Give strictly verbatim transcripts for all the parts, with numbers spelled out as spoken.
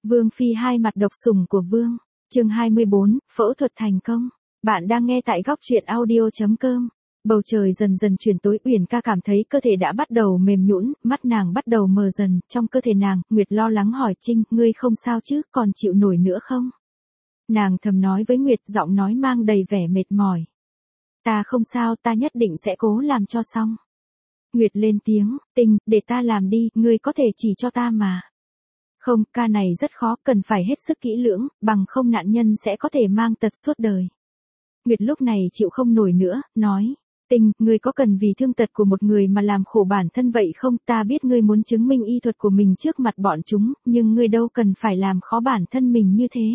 Vương Phi hai mặt độc sủng của Vương. Chương hai mươi bốn, phẫu thuật thành công. Bạn đang nghe tại góc truyện audio chấm com. Bầu trời dần dần chuyển tối, Uyển Ca cảm thấy cơ thể đã bắt đầu mềm nhũn, mắt nàng bắt đầu mờ dần, trong cơ thể nàng, Nguyệt lo lắng hỏi Trinh, ngươi không sao chứ, còn chịu nổi nữa không? Nàng thầm nói với Nguyệt, giọng nói mang đầy vẻ mệt mỏi. Ta không sao, ta nhất định sẽ cố làm cho xong. Nguyệt lên tiếng, Tình, để ta làm đi, ngươi có thể chỉ cho ta mà. Không, ca này rất khó, cần phải hết sức kỹ lưỡng, bằng không nạn nhân sẽ có thể mang tật suốt đời. Nguyệt lúc này chịu không nổi nữa, nói, Tình, ngươi có cần vì thương tật của một người mà làm khổ bản thân vậy không? Ta biết ngươi muốn chứng minh y thuật của mình trước mặt bọn chúng, nhưng ngươi đâu cần phải làm khó bản thân mình như thế.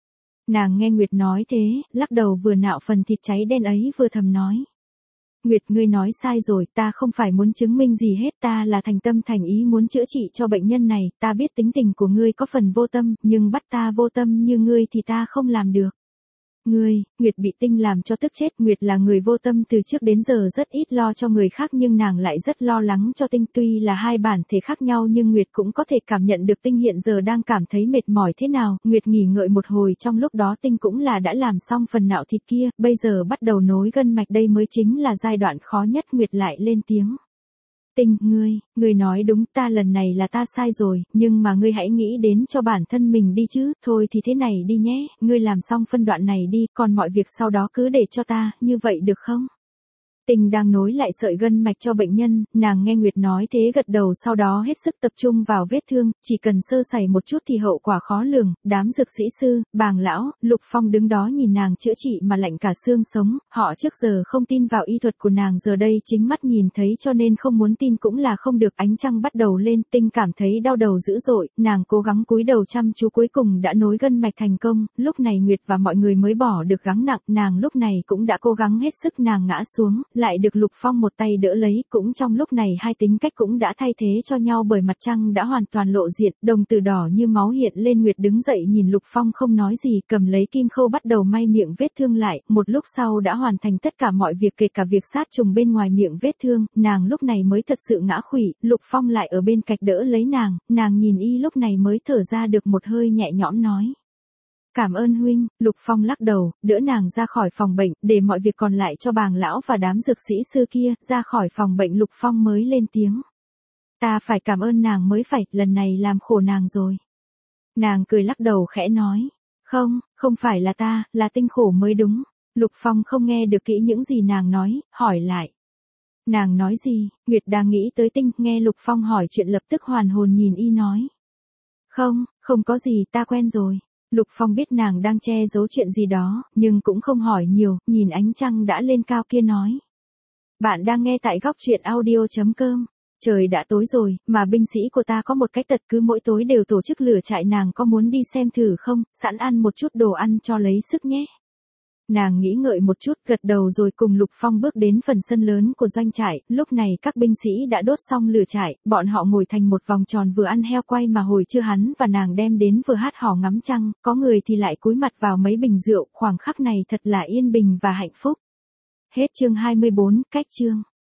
Nàng nghe Nguyệt nói thế, lắc đầu vừa nạo phần thịt cháy đen ấy vừa thầm nói. Nguyệt, ngươi nói sai rồi, ta không phải muốn chứng minh gì hết, ta là thành tâm thành ý muốn chữa trị cho bệnh nhân này, ta biết tính tình của ngươi có phần vô tâm, nhưng bắt ta vô tâm như ngươi thì ta không làm được. Ngươi, Nguyệt bị Tinh làm cho tức chết, Nguyệt là người vô tâm từ trước đến giờ rất ít lo cho người khác nhưng nàng lại rất lo lắng cho Tinh, tuy là hai bản thể khác nhau nhưng Nguyệt cũng có thể cảm nhận được Tinh hiện giờ đang cảm thấy mệt mỏi thế nào. Nguyệt nghỉ ngợi một hồi, trong lúc đó Tinh cũng là đã làm xong phần nạo thịt kia, bây giờ bắt đầu nối gân mạch, đây mới chính là giai đoạn khó nhất. Nguyệt lại lên tiếng. Tinh, ngươi, ngươi nói đúng, ta lần này là ta sai rồi, nhưng mà ngươi hãy nghĩ đến cho bản thân mình đi chứ, thôi thì thế này đi nhé, ngươi làm xong phân đoạn này đi, còn mọi việc sau đó cứ để cho ta, như vậy được không? Tình đang nối lại sợi gân mạch cho bệnh nhân, nàng nghe Nguyệt nói thế gật đầu, sau đó hết sức tập trung vào vết thương, chỉ cần sơ sẩy một chút thì hậu quả khó lường. Đám dược sĩ sư, Bàng lão, Lục Phong đứng đó nhìn nàng chữa trị mà lạnh cả xương sống, họ trước giờ không tin vào y thuật của nàng, giờ đây chính mắt nhìn thấy cho nên không muốn tin cũng là không được. Ánh trăng bắt đầu lên, Tinh cảm thấy đau đầu dữ dội, nàng cố gắng cúi đầu chăm chú, cuối cùng đã nối gân mạch thành công. Lúc này Nguyệt và mọi người mới bỏ được gắng nặng, nàng lúc này cũng đã cố gắng hết sức, nàng ngã xuống, lại được Lục Phong một tay đỡ lấy, cũng trong lúc này hai tính cách cũng đã thay thế cho nhau bởi mặt trăng đã hoàn toàn lộ diện, đồng tử đỏ như máu hiện lên. Nguyệt đứng dậy nhìn Lục Phong không nói gì, cầm lấy kim khâu bắt đầu may miệng vết thương lại, một lúc sau đã hoàn thành tất cả mọi việc kể cả việc sát trùng bên ngoài miệng vết thương, nàng lúc này mới thật sự ngã khuỵu. Lục Phong lại ở bên cạnh đỡ lấy nàng, nàng nhìn y lúc này mới thở ra được một hơi nhẹ nhõm nói. Cảm ơn huynh. Lục Phong lắc đầu, đỡ nàng ra khỏi phòng bệnh, để mọi việc còn lại cho Bàng lão và đám dược sĩ sư kia. Ra khỏi phòng bệnh Lục Phong mới lên tiếng. Ta phải cảm ơn nàng mới phải, lần này làm khổ nàng rồi. Nàng cười lắc đầu khẽ nói. Không, không phải là ta, là Tinh khổ mới đúng. Lục Phong không nghe được kỹ những gì nàng nói, hỏi lại. Nàng nói gì? Nguyệt đang nghĩ tới Tinh, nghe Lục Phong hỏi chuyện lập tức hoàn hồn nhìn y nói. Không, không có gì, ta quen rồi. Lục Phong biết nàng đang che giấu chuyện gì đó, nhưng cũng không hỏi nhiều, nhìn ánh trăng đã lên cao kia nói. Bạn đang nghe tại góc truyện audio chấm com. Trời đã tối rồi, mà binh sĩ của ta có một cái tật cứ mỗi tối đều tổ chức lửa trại, nàng có muốn đi xem thử không, sẵn ăn một chút đồ ăn cho lấy sức nhé. Nàng nghĩ ngợi một chút, gật đầu rồi cùng Lục Phong bước đến phần sân lớn của doanh trại. Lúc này các binh sĩ đã đốt xong lửa trại, bọn họ ngồi thành một vòng tròn vừa ăn heo quay mà hồi trưa hắn và nàng đem đến vừa hát hò ngắm trăng, có người thì lại cúi mặt vào mấy bình rượu, khoảng khắc này thật là yên bình và hạnh phúc. Hết chương hai mươi bốn, cách chương.